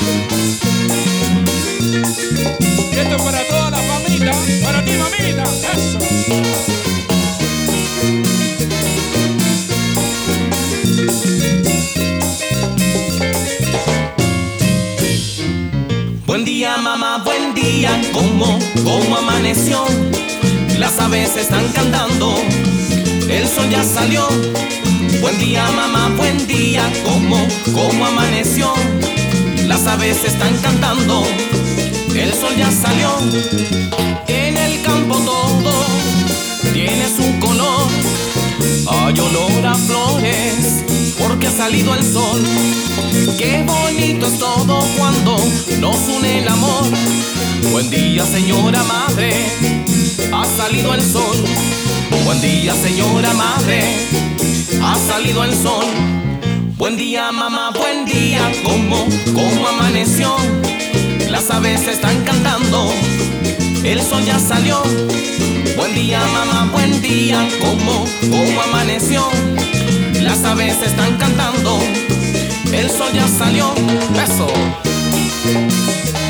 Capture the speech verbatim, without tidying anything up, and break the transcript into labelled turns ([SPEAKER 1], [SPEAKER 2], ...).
[SPEAKER 1] Y esto es para toda la familia, para ti, mamita. Eso.
[SPEAKER 2] Buen día, mamá, buen día, ¿cómo, cómo amaneció? Las aves están cantando, el sol ya salió. Buen día, mamá, buen día, ¿cómo, cómo amaneció? Las aves están cantando, el sol ya salió. En el campo todo tiene su color, hay olor a flores, porque ha salido el sol. Qué bonito es todo cuando nos une el amor. Buen día, señora madre, ha salido el sol. Buen día, señora madre, ha salido el sol. Buen día, mamá, buen día, ¿cómo, cómo amaneció? Las aves están cantando, el sol ya salió. Buen día, mamá, buen día, ¿cómo, cómo amaneció? Las aves están cantando, el sol ya salió. Eso.